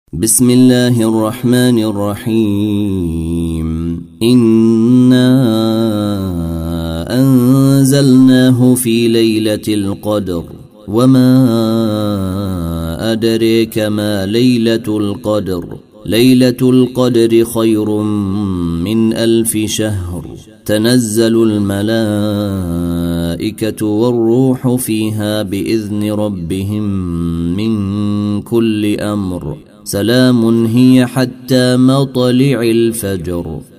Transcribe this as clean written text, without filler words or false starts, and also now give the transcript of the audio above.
بسم الله الرحمن الرحيم إنا أنزلناه في ليلة القدر وما أدريك ما ليلة القدر ليلة القدر خير من 1000 شهر تنزل الملائكة والروح فيها بإذن ربهم من كل أمر سلام هي حتى مطلع الفجر.